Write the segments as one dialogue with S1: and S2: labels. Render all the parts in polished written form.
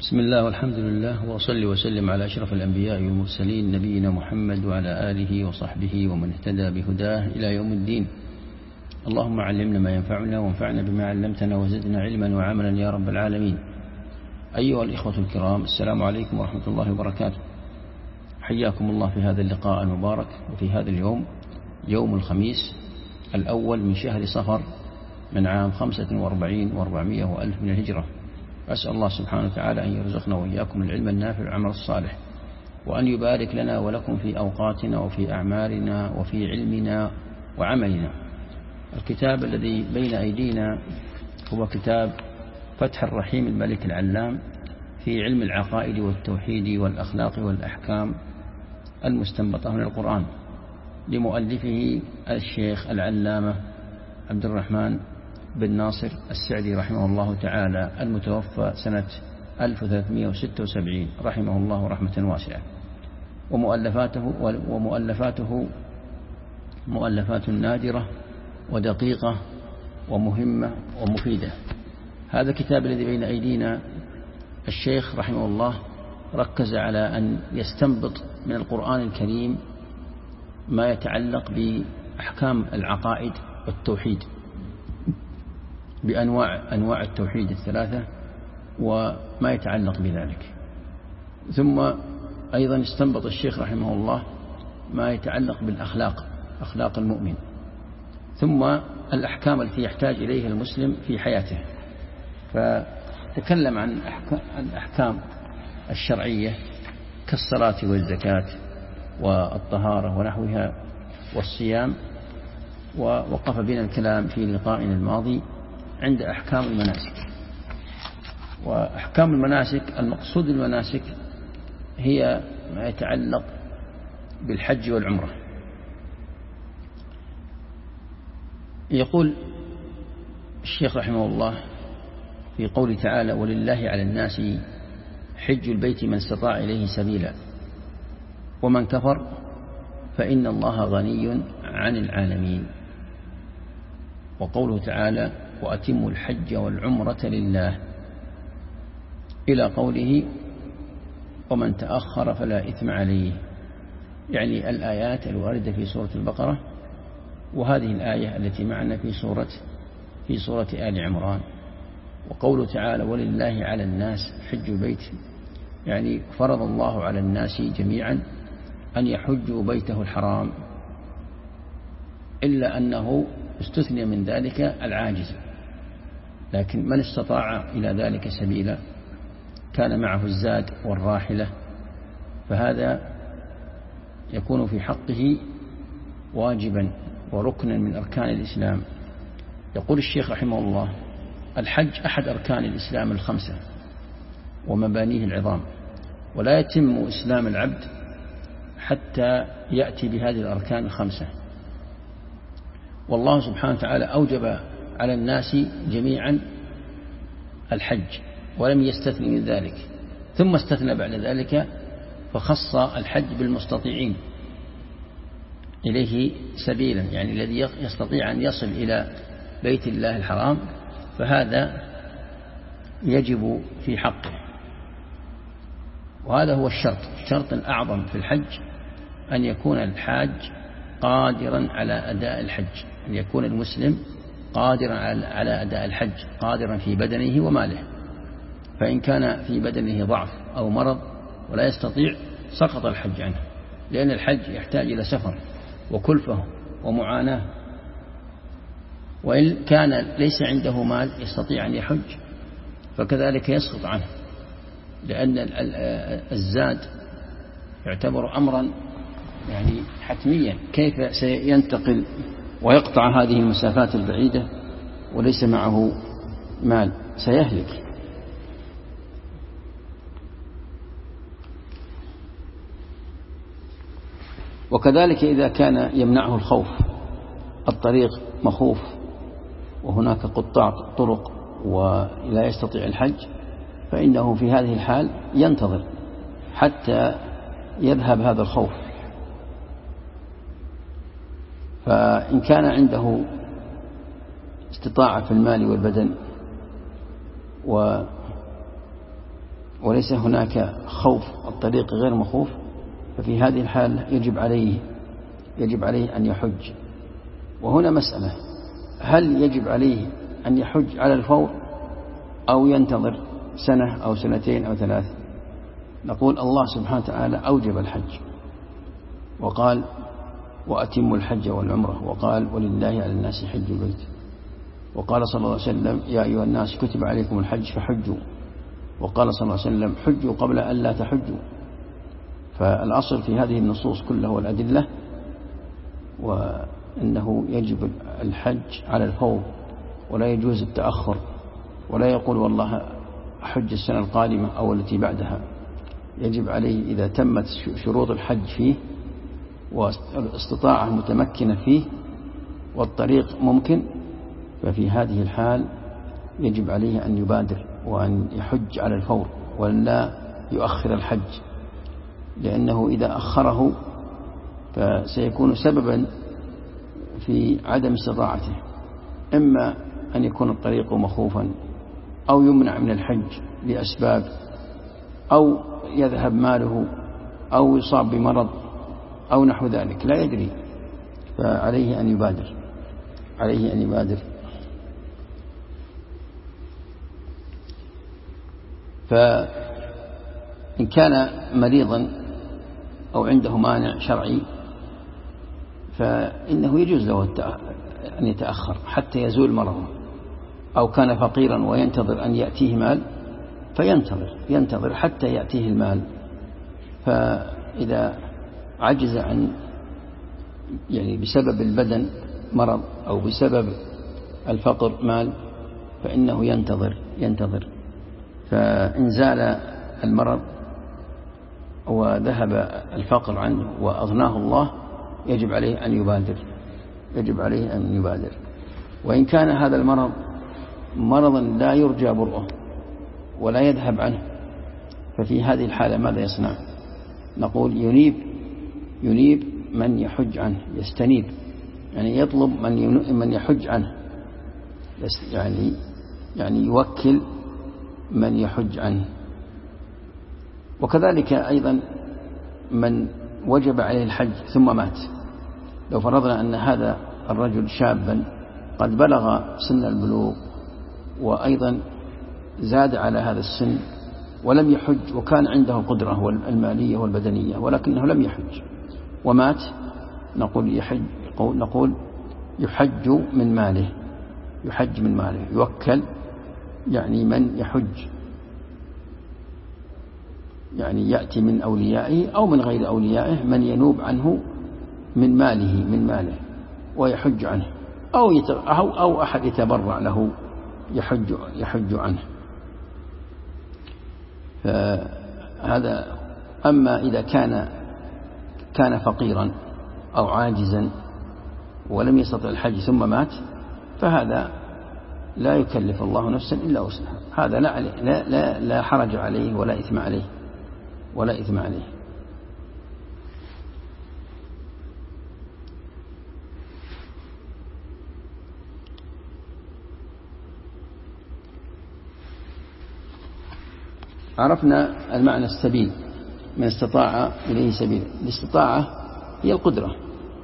S1: بسم الله والحمد لله وأصلي وسلم على أشرف الأنبياء والمرسلين نبينا محمد وعلى آله وصحبه ومن اهتدى بهداه إلى يوم الدين. اللهم علمنا ما ينفعنا وانفعنا بما علمتنا وزدنا علما وعملا يا رب العالمين. أيها الإخوة الكرام، السلام عليكم ورحمة الله وبركاته. حياكم الله في هذا اللقاء المبارك وفي هذا اليوم، يوم الخميس الأول من شهر صفر من عام 45 و400 وألف من الهجرة. أسأل الله سبحانه وتعالى أن يرزقنا وإياكم العلم النافع والعمل الصالح، وأن يبارك لنا ولكم في أوقاتنا وفي أعمالنا وفي علمنا وعملنا. الكتاب الذي بين أيدينا هو كتاب فتح الرحيم الملك العلام في علم العقائد والتوحيد والأخلاق والأحكام المستنبطة من القرآن، لمؤلفه الشيخ العلامة عبد الرحمن بن ناصر السعدي رحمه الله تعالى، المتوفى سنة 1376 رحمه الله رحمة واسعة. ومؤلفاته مؤلفات نادرة ودقيقة ومهمة ومفيدة. هذا الكتاب الذي بين أيدينا الشيخ رحمه الله ركز على أن يستنبط من القرآن الكريم ما يتعلق بأحكام العقائد والتوحيد، بأنواع التوحيد الثلاثة وما يتعلق بذلك. ثم أيضا استنبط الشيخ رحمه الله ما يتعلق بالأخلاق، أخلاق المؤمن، ثم الأحكام التي يحتاج إليها المسلم في حياته. فتكلم عن الأحكام الشرعية كالصلاة والزكاة والطهارة ونحوها والصيام، ووقف بنا الكلام في لقائنا الماضي عند أحكام المناسك. وأحكام المناسك، المقصود المناسك هي ما يتعلق بالحج والعمرة. يقول الشيخ رحمه الله في قوله تعالى: ولله على الناس حج البيت من استطاع إليه سبيلا ومن كفر فإن الله غني عن العالمين. وقوله تعالى: وأتموا الحج والعمرة لله، إلى قوله: ومن تأخر فلا إثم عليه، يعني الآيات الواردة في سورة البقرة، وهذه الآية التي معنا في سورة آل عمران. وقوله تعالى: ولله على الناس حج البيت، يعني فرض الله على الناس جميعا أن يحجوا بيته الحرام، إلا أنه استثني من ذلك العاجز. لكن من استطاع إلى ذلك سبيلا كان معه الزاد والراحلة، فهذا يكون في حقه واجبا وركنا من أركان الإسلام. يقول الشيخ رحمه الله: الحج أحد أركان الإسلام الخمسة ومبانيه العظام، ولا يتم إسلام العبد حتى يأتي بهذه الأركان الخمسة. والله سبحانه وتعالى أوجب على الناس جميعا الحج ولم يستثني من ذلك، ثم استثنى بعد ذلك فخص الحج بالمستطيعين إليه سبيلا، يعني الذي يستطيع أن يصل إلى بيت الله الحرام، فهذا يجب في حقه. وهذا هو الشرط الأعظم في الحج، أن يكون الحاج قادرا على أداء الحج، أن يكون المسلم قادرا على أداء الحج، قادرا في بدنه وماله. فإن كان في بدنه ضعف أو مرض ولا يستطيع سقط الحج عنه، لأن الحج يحتاج إلى سفر وكلفة ومعاناة. وإن كان ليس عنده مال يستطيع أن يحج فكذلك يسقط عنه، لأن الزاد يعتبر أمرا يعني حتميا. كيف سينتقل ويقطع هذه المسافات البعيدة وليس معه مال؟ سيهلك. وكذلك إذا كان يمنعه الخوف، الطريق مخوف وهناك قطاع طرق ولا يستطيع الحج، فإنه في هذه الحال ينتظر حتى يذهب هذا الخوف. فإن كان عنده استطاعة في المال والبدن وليس هناك خوف، الطريق غير مخوف، ففي هذه الحال يجب عليه أن يحج. وهنا مسألة: هل يجب عليه أن يحج على الفور أو ينتظر سنة أو سنتين أو 3؟ نقول الله سبحانه وتعالى أوجب الحج وقال: وأتموا الحج والعمرة، وقال: ولله على الناس حج البيت، وقال صلى الله عليه وسلم: يا أيها الناس كتب عليكم الحج فحجوا، وقال صلى الله عليه وسلم: حجوا قبل أن لا تحجوا. فالأصل في هذه النصوص كلها والأدلة وأنه يجب الحج على الفور، ولا يجوز التأخر، ولا يقول والله أحج السنة القادمة أو التي بعدها. يجب عليه إذا تمت شروط الحج فيه والاستطاعة متمكنة فيه والطريق ممكن، ففي هذه الحال يجب عليه أن يبادر وأن يحج على الفور ولا يؤخر الحج، لأنه إذا أخره فسيكون سببا في عدم استطاعته، إما أن يكون الطريق مخوفا أو يمنع من الحج لأسباب، أو يذهب ماله، أو يصاب بمرض أو نحو ذلك، لا يدري، فعليه أن يبادر. فإن كان مريضا أو عنده مانع شرعي فإنه يجوز له أن يتأخر حتى يزول مرضه، أو كان فقيرا وينتظر أن يأتيه مال فينتظر حتى يأتيه المال. فإذا عجز عن بسبب البدن مرض أو بسبب الفقر مال فإنه ينتظر. فإن زال المرض وذهب الفقر عنه وأغناه الله يجب عليه أن يبادر. وإن كان هذا المرض مرضا لا يرجى برؤه ولا يذهب عنه، ففي هذه الحالة ماذا يصنع؟ نقول ينيب من يحج عنه، يستنيب، يعني يطلب من يحج عنه، يعني يوكل من يحج عنه. وكذلك أيضا من وجب عليه الحج ثم مات، لو فرضنا أن هذا الرجل شابا قد بلغ سن البلوغ وأيضا زاد على هذا السن ولم يحج، وكان عنده القدرة المالية والبدنية ولكنه لم يحج ومات، نقول يحج من ماله، يوكل يعني من يحج، يعني يأتي من أوليائه أو من غير أوليائه من ينوب عنه من ماله ويحج عنه، أو أحد يتبرع له يحج عنه. فهذا. أما إذا كان فقيرا أو عاجزا ولم يستطع الحج ثم مات فهذا لا يكلف الله نفسا إلا وسعها، هذا لا حرج عليه ولا إثم عليه. عرفنا المعنى السبيل، من استطاع إليه سبيل. الاستطاعة هي القدرة،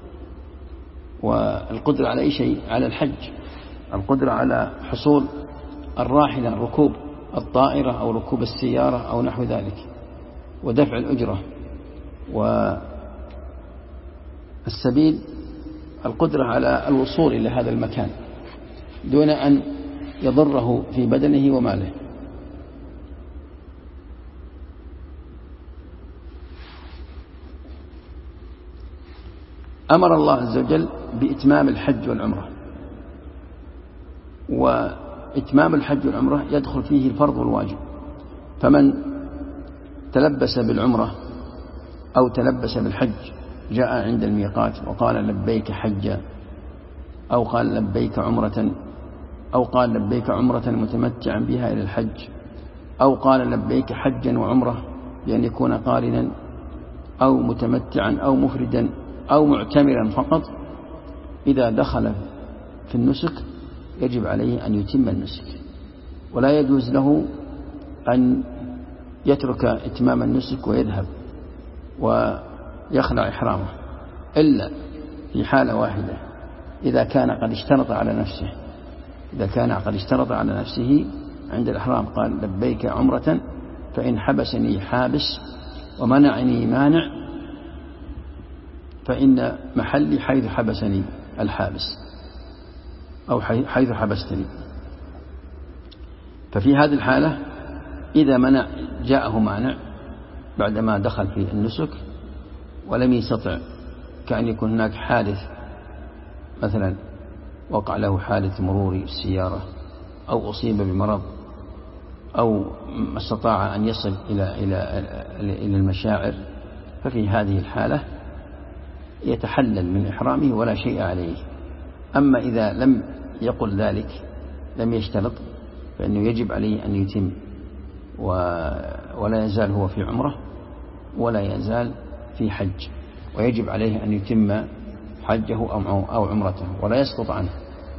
S1: والقدرة على أي شيء؟ على الحج، القدرة على حصول الراحلة، ركوب الطائرة أو ركوب السيارة أو نحو ذلك، ودفع الأجرة. والسبيل القدرة على الوصول إلى هذا المكان دون أن يضره في بدنه وماله. أمر الله عز وجل بإتمام الحج والعمرة، وإتمام الحج والعمرة يدخل فيه الفرض والواجب. فمن تلبس بالعمرة أو تلبس بالحج جاء عند الميقات وقال لبيك حجا، أو قال لبيك عمرة، أو قال لبيك عمرة متمتعا بها إلى الحج، أو قال لبيك حجا وعمرة بأن يكون قارنا أو متمتعا أو مفردا أو معتمرا فقط، إذا دخل في النسك يجب عليه أن يتم النسك، ولا يجوز له أن يترك إتمام النسك ويذهب ويخلع إحرامه، إلا في حالة واحدة، إذا كان قد اشترط على نفسه، إذا كان قد اشترط على نفسه عند الإحرام قال لبيك عمرة فإن حبسني حابس ومنعني مانع فإن محلي حيث حبسني الحابس أو حيث حبستني. ففي هذه الحالة إذا جاءه مانع بعدما دخل في النسك ولم يستطع، كأن يكون هناك حادث مثلا، وقع له حادث مروري السيارة أو أصيب بمرض أو استطاع أن يصل إلى المشاعر، ففي هذه الحالة يتحلل من إحرامه ولا شيء عليه. أما إذا لم يقل ذلك، لم يشترط، فإنه يجب عليه أن يتم ولا يزال هو في عمره ولا يزال في حج، ويجب عليه أن يتم حجه أو عمرته ولا يسقط عنه.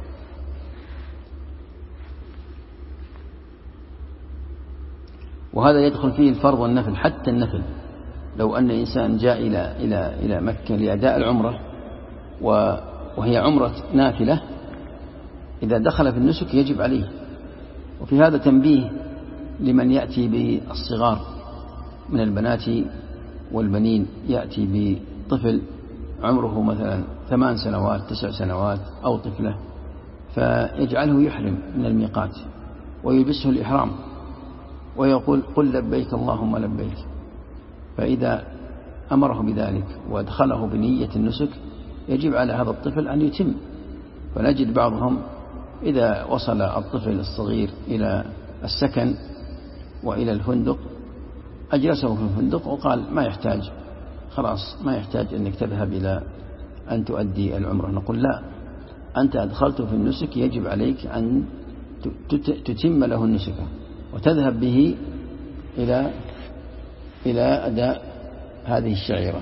S1: وهذا يدخل فيه الفرض والنفل، حتى النفل. لو أن إنسان جاء إلى مكة لأداء العمرة وهي عمرة نافلة، إذا دخل في النسك يجب عليه. وفي هذا تنبيه لمن يأتي بالصغار من البنات والبنين، يأتي بطفل عمره مثلا 8 سنوات 9 سنوات أو طفلة، فيجعله يحرم من الميقات ويلبسه الإحرام ويقول قل لبيك اللهم لبيك. فإذا أمره بذلك وادخله بنية النسك يجب على هذا الطفل أن يتم. فنجد بعضهم إذا وصل الطفل الصغير إلى السكن وإلى الفندق أجلسه في الفندق وقال ما يحتاج، خلاص ما يحتاج أنك تذهب إلى أن تؤدي العمرة. نقول لا، أنت أدخلته في النسك يجب عليك أن تتم له النسك وتذهب به إلى أداء هذه الشعيرة.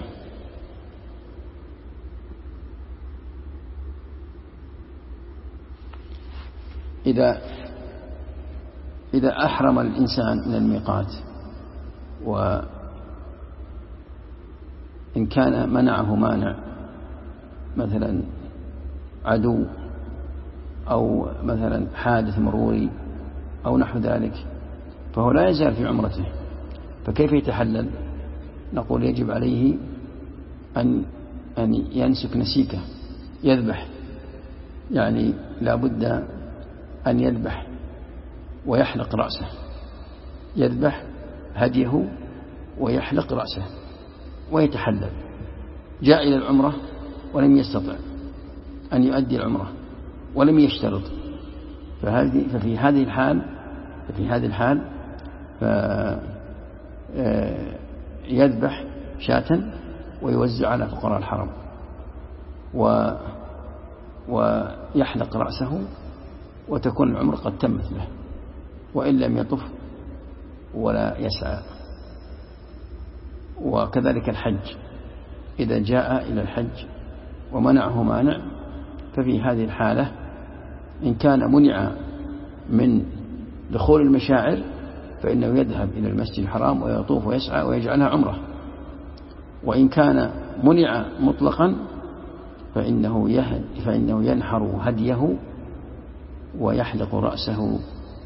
S1: إذا أحرم الإنسان من الميقات وإن كان منعه مانع مثلا عدو أو مثلا حادث مروري أو نحو ذلك، فهو لا يزال في عمرته، فكيف يتحلل؟ نقول يجب عليه أن ينسك نسيكه، يذبح، يعني لا بد أن يذبح ويحلق رأسه، يذبح هديه ويحلق رأسه ويتحلل. جاء إلى العمرة ولم يستطع أن يؤدي العمرة ولم يشترط، ففي هذه الحال يذبح شاة ويوزع على فقراء الحرم ويحلق رأسه وتكون العمرة قد تمت له، وإن لم يطف ولا يسعى. وكذلك الحج، إذا جاء إلى الحج ومنعه مانع، ففي هذه الحالة إن كان منع من دخول المشاعر فإنه يذهب إلى المسجد الحرام ويطوف ويسعى ويجعلها عمرة. وإن كان منع مطلقا فإنه ينحر هديه ويحلق رأسه.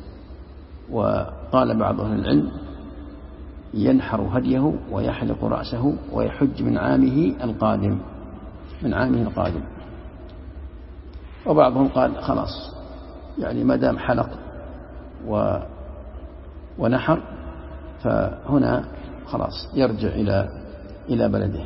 S1: وقال بعض أهل العلم ينحر هديه ويحلق رأسه ويحج من عامه القادم. وبعضهم قال خلاص، يعني ما دام حلق ونحر فهنا خلاص يرجع إلى بلده.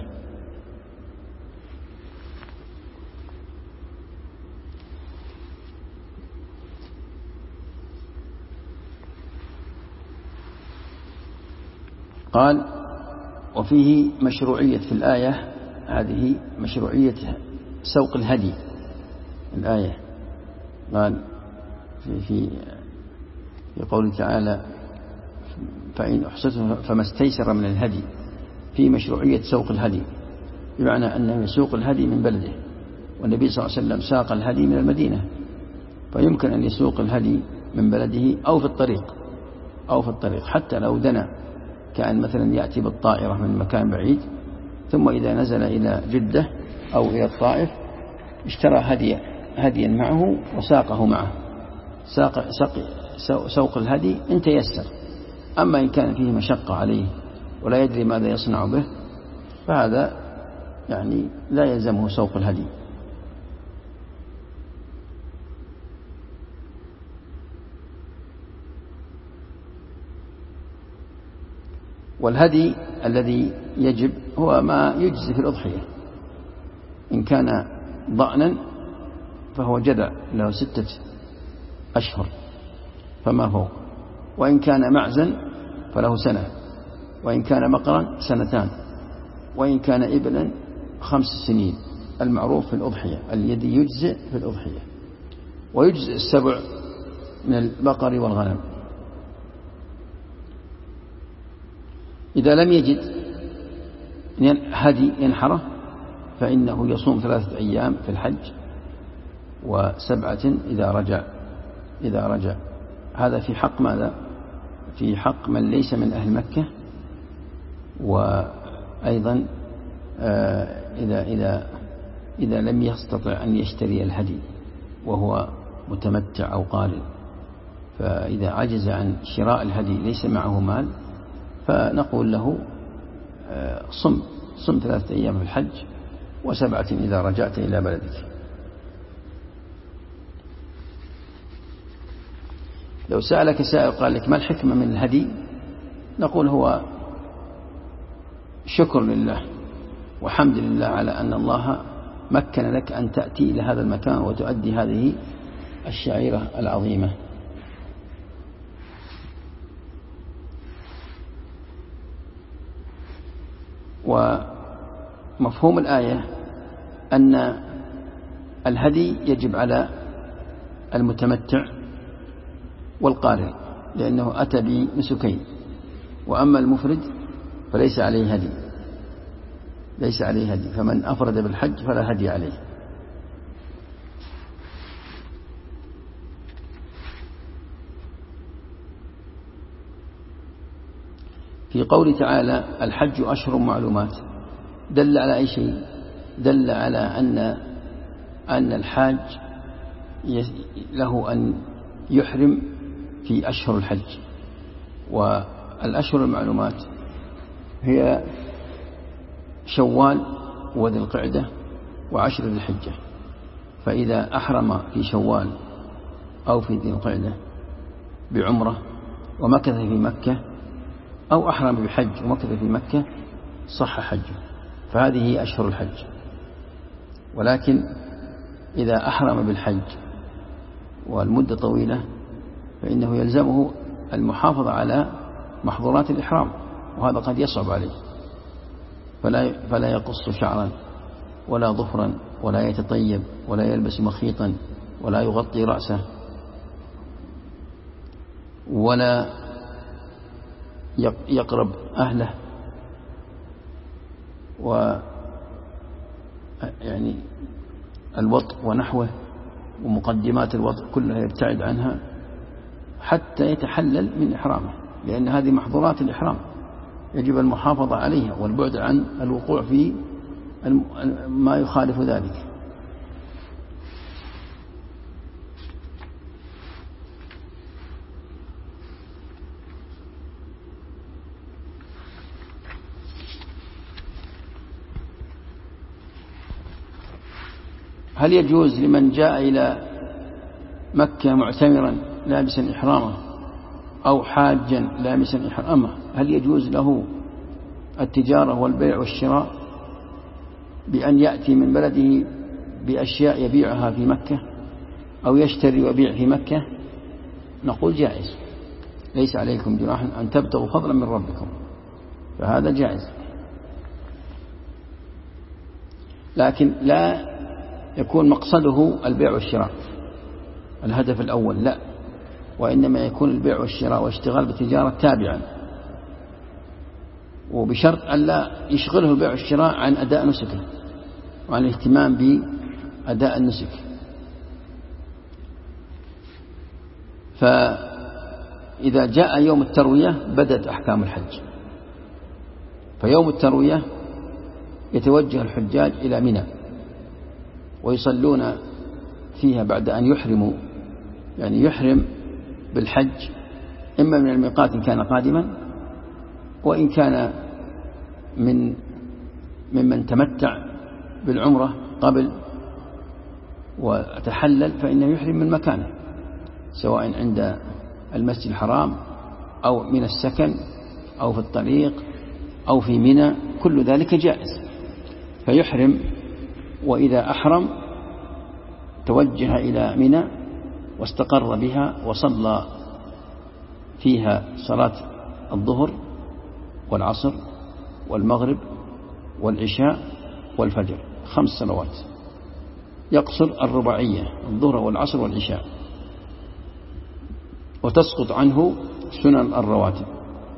S1: قال وفيه مشروعية في الآية هذه، مشروعية سوق الهدي. الآية قال في قوله تعالى فإن أحصرتم فما استيسر من الهدي، في مشروعية سوق الهدي، بمعنى أنه يسوق الهدي من بلده، والنبي صلى الله عليه وسلم ساق الهدي من المدينة، فيمكن أن يسوق الهدي من بلده أو في الطريق حتى لو دنا كأن مثلا يأتي بالطائرة من مكان بعيد، ثم إذا نزل إلى جدة أو إلى الطائف اشترى هديا معه وساقه معه، سوق الهدي إن تيسر. أما إن كان فيه مشقة عليه ولا يدري ماذا يصنع به فهذا يعني لا يلزمه سوق الهدي. والهدي الذي يجب هو ما يجزي في الأضحية. إن كان ضأنا فهو جدع له 6 أشهر فما فوق، وإن كان معزا فله 1 سنة، وإن كان بقرا 2 سنين، وإن كان إبلا 5 سنين، المعروف في الأضحية الذي يجزئ في الأضحية. ويجزئ 7 من البقر والغنم. إذا لم يجد هدي ينحره فإنه يصوم 3 أيام في الحج و7 إذا رجع. هذا في حق ماذا؟ في حق من ليس من أهل مكة. وأيضا إذا لم يستطع أن يشتري الهدي وهو متمتع أو قارن، فإذا عجز عن شراء الهدي ليس معه مال فنقول له صم 3 أيام في الحج و7 إذا رجعت إلى بلدك. لو سألك سائل قال لك ما الحكمة من الهدي، نقول هو شكر لله وحمد لله على أن الله مكن لك أن تأتي إلى هذا المكان وتؤدي هذه الشعيرة العظيمة. ومفهوم الآية أن الهدي يجب على المتمتع والقارئ لأنه أتى بنسكين، وأما المفرد فليس عليه هدي، فمن أفرد بالحج فلا هدي عليه. في قول تعالى الحج أشهر معلومات دل على أي شيء؟ دل على أن الحاج له أن يحرم في أشهر الحج. والأشهر المعلومات هي شوال وذي القعدة و10 ذي الحجة. فإذا أحرم في شوال أو في ذي القعدة بعمرة ومكث في مكة، أو أحرم بحج ومكث في مكة، صح حجه، فهذه أشهر الحج. ولكن إذا أحرم بالحج والمدة طويلة فإنه يلزمه المحافظة على محظورات الإحرام، وهذا قد يصعب عليه، فلا يقص شعرا ولا ظفرا ولا يتطيب ولا يلبس مخيطا ولا يغطي رأسه ولا يقرب أهله، يعني الوطء ونحوه ومقدمات الوطء كلها يبتعد عنها حتى يتحلل من إحرامه، لأن هذه محظورات الإحرام يجب المحافظة عليها والبعد عن الوقوع في ما يخالف ذلك. هل يجوز لمن جاء إلى مكة معتمرا لابسا إحرامه أو حاجا لابسا إحرامه، هل يجوز له التجارة والبيع والشراء بأن يأتي من بلده بأشياء يبيعها في مكة أو يشتري ويبيع في مكة؟ نقول جائز، ليس عليكم جناح أن تبتغوا فضلا من ربكم، فهذا جائز. لكن لا يكون مقصده البيع والشراء الهدف الأول، لا، وإنما يكون البيع والشراء واشتغال بالتجارة تابعا، وبشرط أن لا يشغله البيع والشراء عن أداء نسكه وعن الاهتمام بأداء النسك. فإذا جاء يوم التروية بدأت أحكام الحج، فيوم التروية يتوجه الحجاج إلى منى ويصلون فيها بعد أن يحرموا، يعني يحرم بالحج إما من الميقات إن كان قادما، وإن كان ممن تمتع بالعمرة قبل وتحلل فإنه يحرم من مكانه، سواء عند المسجد الحرام أو من السكن أو في الطريق أو في منى، كل ذلك جائز. فيحرم، وإذا أحرم توجه إلى منى واستقر بها وصلى فيها صلاة الظهر والعصر والمغرب والعشاء والفجر، 5 صلوات، يقصر الرباعية الظهر والعصر والعشاء، وتسقط عنه سنن الرواتب.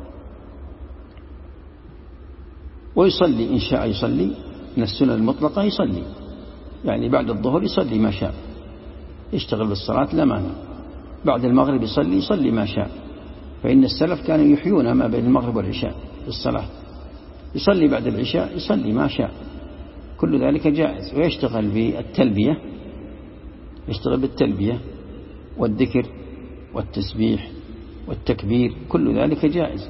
S1: ويصلي إن شاء يصلي من السنن المطلقة، يصلي يعني بعد الظهر يصلي ما شاء، يشتغل بالصلاة لا مانع. بعد المغرب يصلي ما شاء، فإن السلف كانوا يحيون ما بين المغرب والعشاء بالصلاة. يصلي بعد العشاء يصلي ما شاء، كل ذلك جائز. ويشتغل بالتلبية، يشتغل بالتلبية والذكر والتسبيح والتكبير، كل ذلك جائز.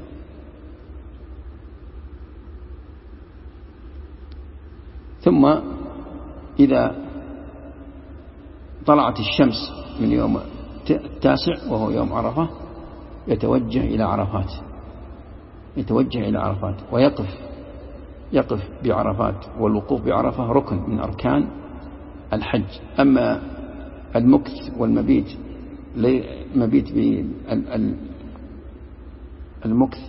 S1: ثم إذا طلعت الشمس من يوم 9 وهو يوم عرفة يتوجه إلى عرفات، ويقف بعرفات، والوقوف بعرفة ركن من أركان الحج. أما المكث والمبيت، المكث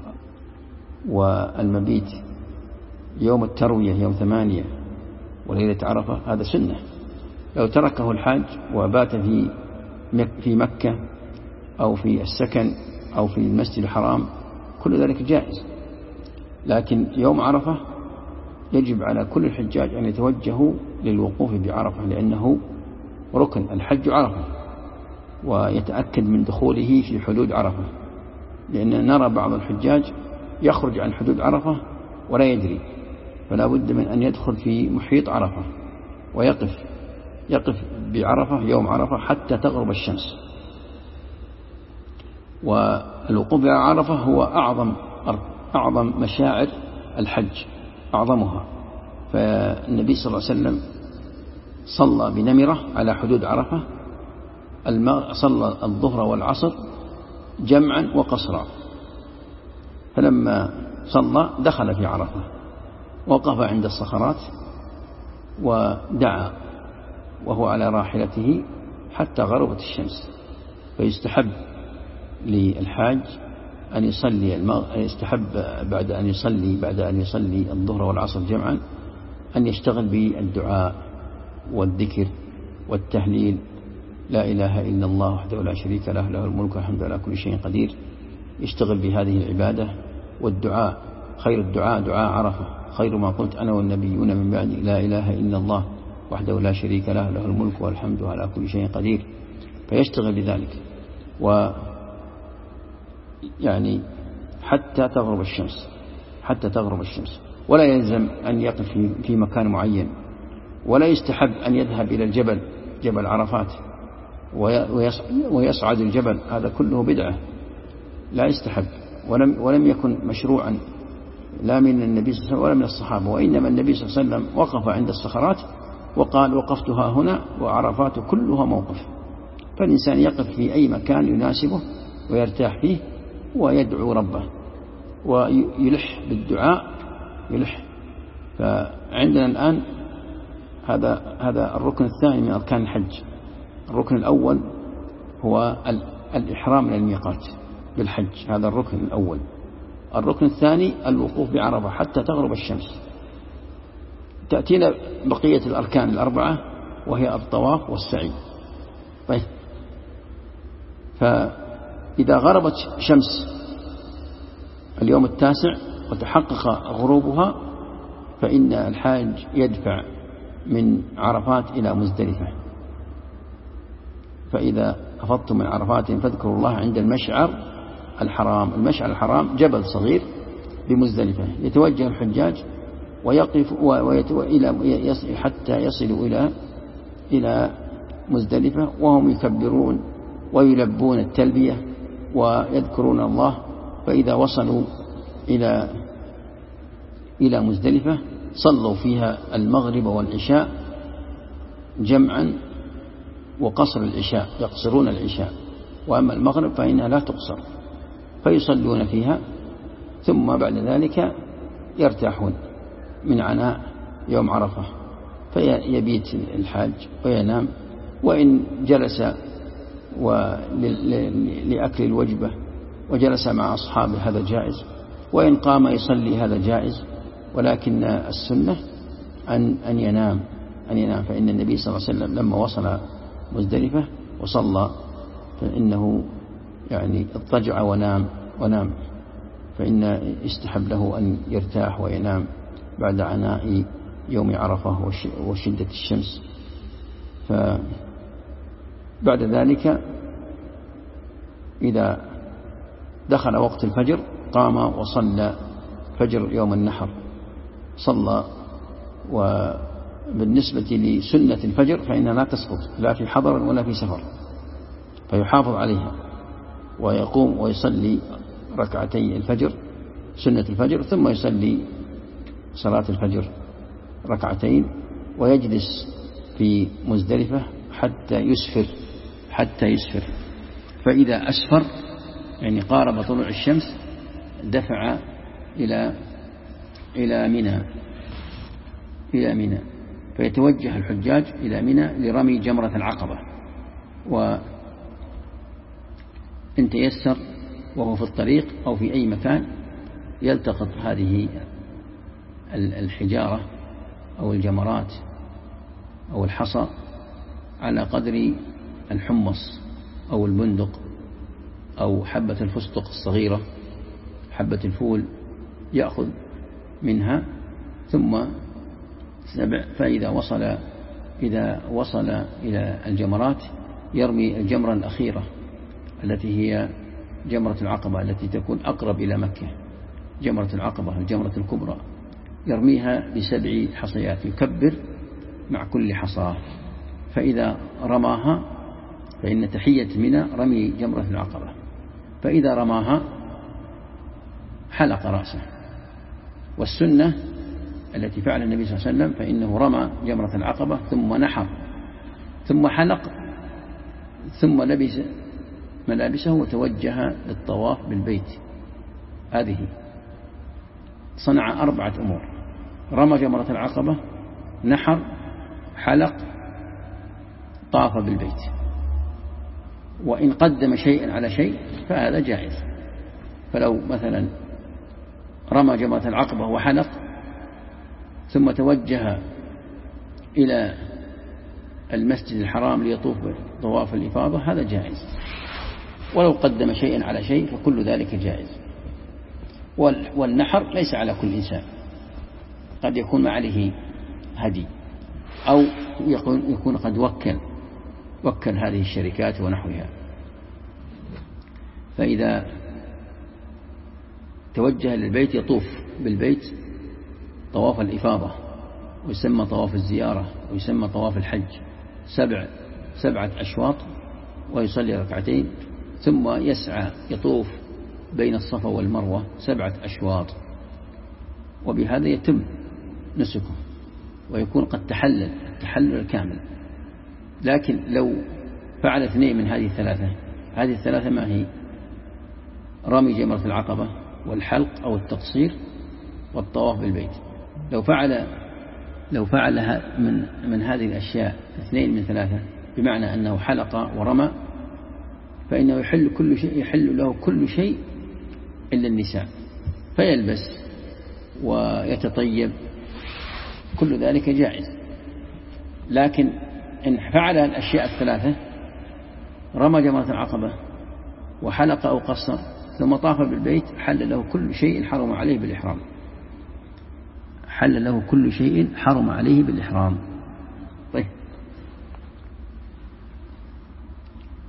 S1: والمبيت يوم التروية يوم 8 وليلة عرفة هذا سنة، لو تركه الحاج وبات في مكة أو في السكن أو في المسجد الحرام كل ذلك جائز. لكن يوم عرفة يجب على كل الحجاج أن يتوجهوا للوقوف بعرفة، لأنه ركن الحج عرفة، ويتأكد من دخوله في حدود عرفة، لأن نرى بعض الحجاج يخرج عن حدود عرفة ولا يدري، فلا بد من أن يدخل في محيط عرفة يقف بعرفة يوم عرفة حتى تغرب الشمس. والوقوف بعرفة هو أعظم مشاعر الحج، أعظمها. فالنبي صلى الله عليه وسلم صلى بنمرة على حدود عرفة، صلى الظهر والعصر جمعا وقصرا، فلما صلى دخل في عرفة، وقف عند الصخرات ودعا وهو على راحلته حتى غربت الشمس. فيستحب للحاج أن يستحب بعد أن يصلي الظهر والعصر جمعا أن يشتغل بالدعاء والذكر والتهليل، لا إله إلا الله وحده لا شريك له، له الملك والحمد على كل شيء قدير. يشتغل بهذه العبادة والدعاء. خير الدعاء دعاء عرفة، خير ما قلت أنا والنبيون من بعد لا إله إلا الله وحده لا شريك له، له الملك والحمد على كل شيء قدير. فيشتغل بذلك يعني حتى تغرب الشمس، ولا يلزم أن يقف في مكان معين، ولا يستحب أن يذهب إلى جبل عرفات ويصعد الجبل، هذا كله بدعة لا يستحب، ولم يكن مشروعا لا من النبي صلى الله عليه وسلم ولا من الصحابة. وإنما النبي صلى الله عليه وسلم وقف عند الصخرات وقال وقفتها هنا وعرفات كلها موقف. فالإنسان يقف في أي مكان يناسبه ويرتاح فيه ويدعو ربه ويلح بالدعاء يلح. فعندنا الآن هذا الركن الثاني من أركان الحج. الركن الأول هو الإحرام من الميقات بالحج، هذا الركن الأول. الركن الثاني الوقوف بعرفة حتى تغرب الشمس. تأتينا بقية الأركان الأربعة وهي الطواف والسعي. طيب، فإذا غربت شمس اليوم 9 وتحقق غروبها فإن الحاج يدفع من عرفات إلى مزدلفة. فإذا أفضتم من عرفات فاذكروا الله عند المشعر الحرام. المشعر الحرام جبل صغير بمزدلفة، يتوجه الحجاج ويقف حتى يصلوا إلى مزدلفة وهم يكبرون ويلبون التلبية ويذكرون الله. فإذا وصلوا إلى مزدلفة صلوا فيها المغرب والعشاء جمعا، وقصر العشاء يقصرون العشاء، وأما المغرب فإنها لا تقصر، فيصلون فيها، ثم بعد ذلك يرتاحون من عناء يوم عرفة، فيبيت الحاج وينام، وإن جلس لأكل الوجبة وجلس مع أصحابه هذا جائز، وإن قام يصلي هذا جائز، ولكن السنة أن ينام. فإن النبي صلى الله عليه وسلم لما وصل مزدلفة وصلى فإنه يعني اضطجع ونام، فإن يستحب له أن يرتاح وينام بعد عناء يوم عرفة وشدة الشمس. فبعد ذلك إذا دخل وقت الفجر قام وصلى فجر يوم النحر، صلى. وبالنسبة لسنة الفجر فإنها لا تسقط لا في حضر ولا في سفر، فيحافظ عليها ويقوم ويصلي ركعتي الفجر سنة الفجر، ثم يصلي صلاة الفجر ركعتين، ويجلس في مزدلفة حتى يسفر. فإذا أسفر يعني قارب طلوع الشمس دفع إلى منى، فيتوجه الحجاج إلى منى لرمي جمرة العقبة. وإن تيسر وهو في الطريق أو في أي مكان يلتقط هذه الحجارة أو الجمرات أو الحصى على قدر الحمص أو البندق أو حبة الفستق الصغيرة، حبة الفول، يأخذ منها، ثم فإذا وصل إلى الجمرات يرمي الجمرة الأخيرة التي هي جمرة العقبة، التي تكون أقرب إلى مكة، جمرة العقبة الجمرة الكبرى، يرميها ب7 حصيات، يكبر مع كل حصاة. فإذا رماها فإن تحية منى رمي جمرة العقبة، فإذا رماها حلق رأسه. والسنة التي فعل النبي صلى الله عليه وسلم فإنه رمى جمرة العقبة ثم نحر ثم حلق ثم لبس ملابسه وتوجه للطواف بالبيت. هذه صنع 4 أمور: رمى جمرة العقبة، نحر، حلق، طاف بالبيت. وإن قدم شيئا على شيء فهذا جائز. فلو مثلا رمى جمرة العقبة وحلق ثم توجه إلى المسجد الحرام ليطوف طواف الإفاضة هذا جائز. ولو قدم شيئا على شيء فكل ذلك جائز. والنحر ليس على كل إنسان، قد يكون ما عليه هدي، أو يكون قد وكل هذه الشركات ونحوها. فإذا توجه للبيت يطوف بالبيت طواف الإفاضة، ويسمى طواف الزيارة، ويسمى طواف الحج، 7 أشواط، ويصلي ركعتين، ثم يسعى يطوف بين الصفا والمروة 7 أشواط، وبهذا يتم نسكه ويكون قد تحلل التحلل الكامل. لكن لو فعل 2 من هذه الثلاثة، هذه الثلاثة ما هي؟ رمي جمرة العقبة والحلق أو التقصير والطواف بالبيت. لو فعل من هذه الأشياء 2 من 3، بمعنى أنه حلق ورمى، فإنه يحل له كل شيء إلا النساء، فيلبس ويتطيب، كل ذلك جائز. لكن إن فعل الأشياء 3، رمى جمرة العقبة وحلق أو قصر ثم طاف بالبيت، حل له كل شيء حرم عليه بالإحرام، حل له كل شيء حرم عليه بالإحرام. طيب،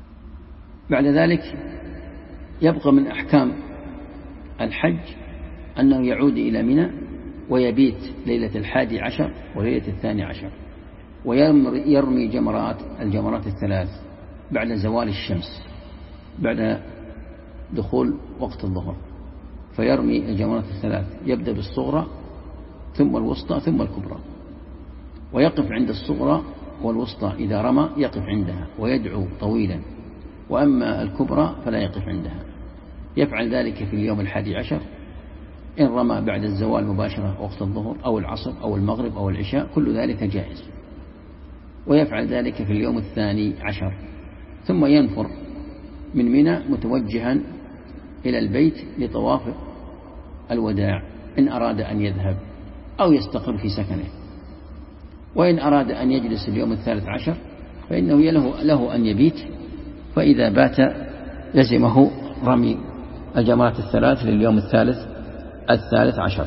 S1: بعد ذلك يبقى من أحكام الحج أنه يعود إلى منى ويبيت ليلة 11 وليلة 12، ويرمي الجمرات الثلاث بعد زوال الشمس، بعد دخول وقت الظهر، فيرمي الجمرات الثلاث، يبدأ بالصغرى ثم الوسطى ثم الكبرى، ويقف عند الصغرى والوسطى إذا رمى يقف عندها ويدعو طويلا، وأما الكبرى فلا يقف عندها. يفعل ذلك في اليوم 11، إن رمى بعد الزوال مباشرة وقت الظهر أو العصر أو المغرب أو العشاء كل ذلك جائز. ويفعل ذلك في اليوم 12، ثم ينفر من منى متوجها إلى البيت لطواف الوداع إن أراد أن يذهب أو يستقر في سكنه. وإن أراد أن يجلس اليوم 13 فإنه له أن يبيت، فإذا بات لزمه رمي الجمرات الثلاث لليوم 13.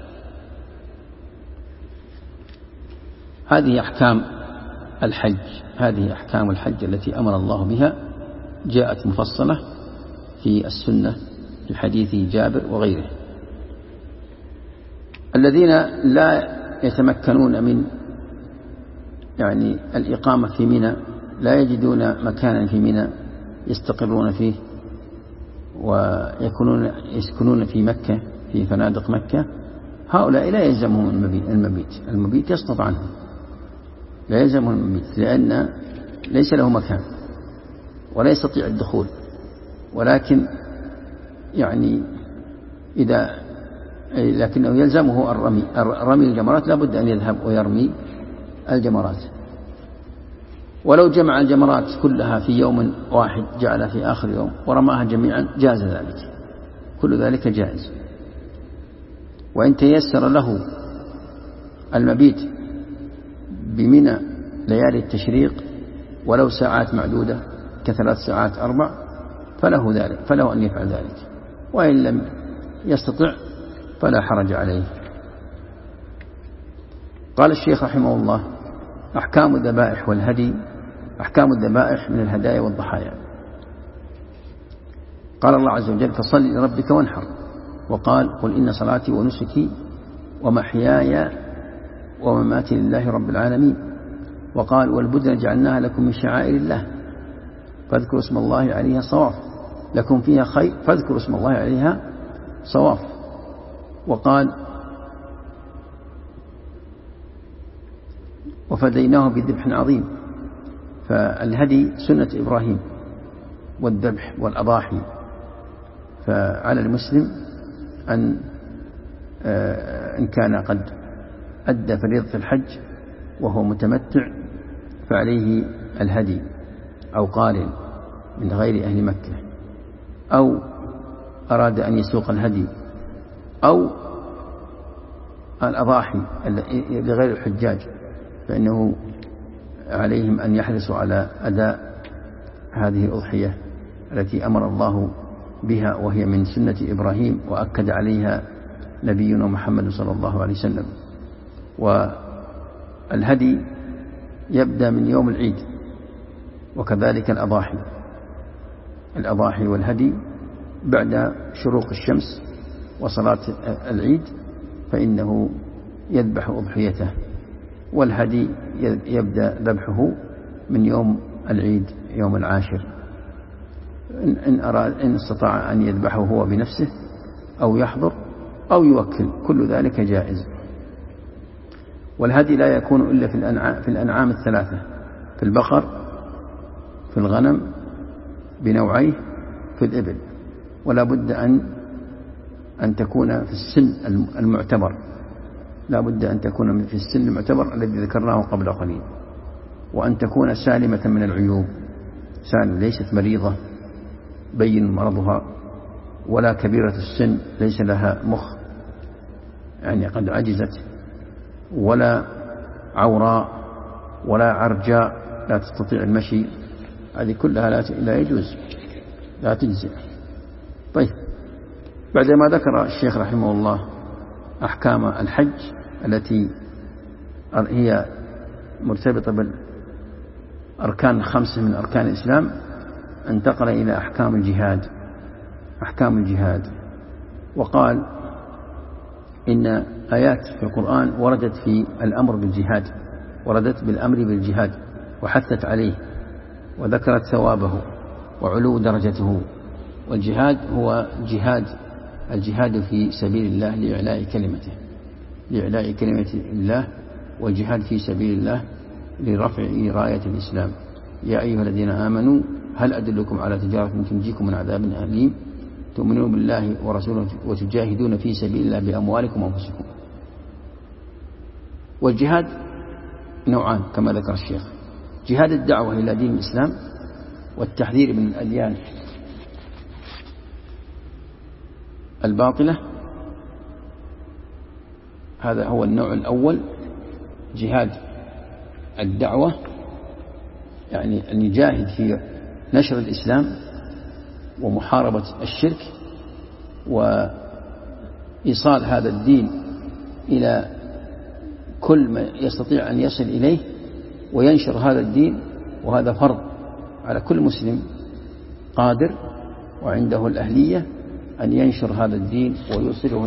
S1: هذه أحكام الحج، هذه أحكام الحج التي أمر الله بها، جاءت مفصلة في السنة في حديث جابر وغيره. الذين لا يتمكنون من الإقامة في منى، لا يجدون مكانا في منى يستقرون فيه ويسكنون في مكة في فنادق مكة، هؤلاء لا يلزمهم المبيت يسقط عنهم، لا يلزمهم المبيت، لأن ليس له مكان ولا يستطيع الدخول، ولكن لكنه يلزمه رمي الجمرات، لا بد أن يذهب ويرمي الجمرات. ولو جمع الجمرات كلها في يوم واحد، جعل في آخر يوم ورماها جميعا، جاز ذلك، كل ذلك جائز. وإن تيسر له المبيت بمنى ليالي التشريق ولو ساعات معدودة ك3 ساعات 4 فله أن يفعل ذلك، وإن لم يستطع فلا حرج عليه. قال الشيخ رحمه الله: أحكام الذبائح والهدي. أحكام الذبائح من الهدايا والضحايا. قال الله عز وجل: فصل لربك وانحر. وقال: قل إن صلاتي ونسكي ومحياي ومماتي لله رب العالمين. وقال: والبدن جعلناها لكم من شعائر الله فاذكروا اسم الله عليها صواف، لكم فيها خير فاذكروا اسم الله عليها صواف. وقال: وفديناه بذبح عظيم. فالهدي سنة إبراهيم والذبح والأضاحي، فعلى المسلم إن كان قد أدى فريضة الحج وهو متمتع فعليه الهدي، أو قارن من غير أهل مكة، أو أراد أن يسوق الهدي، أو الأضاحي لغير الحجاج، فإنه عليهم أن يحرصوا على أداء هذه الأضحية التي أمر الله بها، وهي من سنة إبراهيم وأكد عليها نبينا محمد صلى الله عليه وسلم. والهدي يبدأ من يوم العيد، وكذلك الأضاحي والهدي بعد شروق الشمس وصلاة العيد فإنه يذبح أضحيته، والهدي يبدأ ذبحه من يوم العيد يوم العاشر، إن استطاع أن يذبحه هو بنفسه أو يحضر أو يوكل، كل ذلك جائز. والهدي لا يكون إلا في الأنعام الثلاثة: في البقر، في الغنم بنوعيه، في الإبل. ولا بد أن تكون في السن المعتبر، لا بد أن تكون في السن المعتبر الذي ذكرناه قبل قليل، وأن تكون سالمة من العيوب، ليست مريضة بين مرضها، ولا كبيرة السن ليس لها مخ قد عجزت، ولا عوراء، ولا عرجاء لا تستطيع المشي، هذه كلها لا يجوز، لا تجزئ. طيب، بعدما ذكر الشيخ رحمه الله أحكام الحج التي هي مرتبطة بالأركان 5 من أركان الإسلام، انتقل إلى أحكام الجهاد. وقال: إن آيات في القرآن وردت في الأمر بالجهاد، وردت بالأمر بالجهاد وحثت عليه وذكرت ثوابه وعلو درجته. والجهاد هو الجهاد في سبيل الله لإعلاء كلمته، لإعلاء كلمة الله، والجهاد في سبيل الله لرفع راية الإسلام. يا أيها الذين آمنوا هل أدلكم على تجارة تنجيكم من عذاب أليم تؤمنون بالله ورسوله وتجاهدون في سبيل الله بأموالكم وأنفسكم. والجهاد نوعان كما ذكر الشيخ: جهاد الدعوة إلى دين الإسلام والتحذير من الأديان الباطلة، هذا هو النوع الأول. جهاد الدعوة يعني أن يجاهد في نشر الإسلام ومحاربة الشرك وإيصال هذا الدين إلى كل من يستطيع أن يصل إليه وينشر هذا الدين، وهذا فرض على كل مسلم قادر وعنده الأهلية أن ينشر هذا الدين ويوصله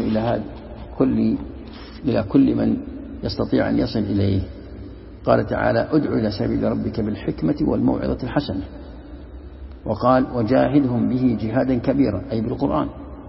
S1: إلى كل من يستطيع أن يصل إليه. قال تعالى: ادع إلى سبيل ربك بالحكمة والموعظة الحسنة. وقال: وجاهدهم به جهادا كبيرا، أي بالقرآن.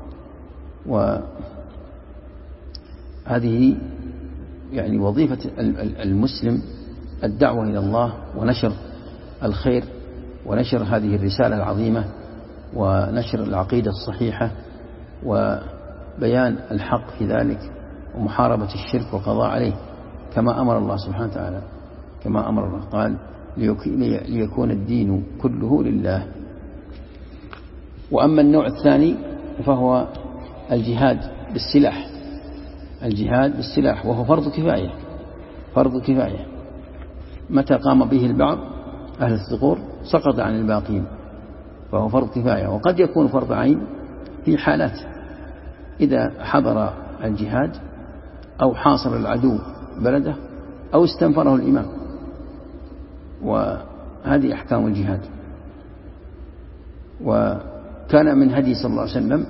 S1: وهذه يعني وظيفة المسلم، الدعوة إلى الله ونشر الخير ونشر هذه الرسالة العظيمة ونشر العقيدة الصحيحة وبيان الحق في ذلك ومحاربة الشرك والقضاء عليه كما أمر الله سبحانه وتعالى، كما أمر الله قال: ليكون الدين كله لله. وأما النوع الثاني فهو الجهاد بالسلاح، الجهاد بالسلاح، وهو فرض كفاية. متى قام به البعض أهل الثغور سقط عن الباقين، فهو فرض كفاية. وقد يكون فرض عين في حالات: إذا حضر الجهاد أو حاصر العدو بلده أو استنفره الإمام، وهذه أحكام الجهاد. وكان من هدي صلى الله عليه وسلم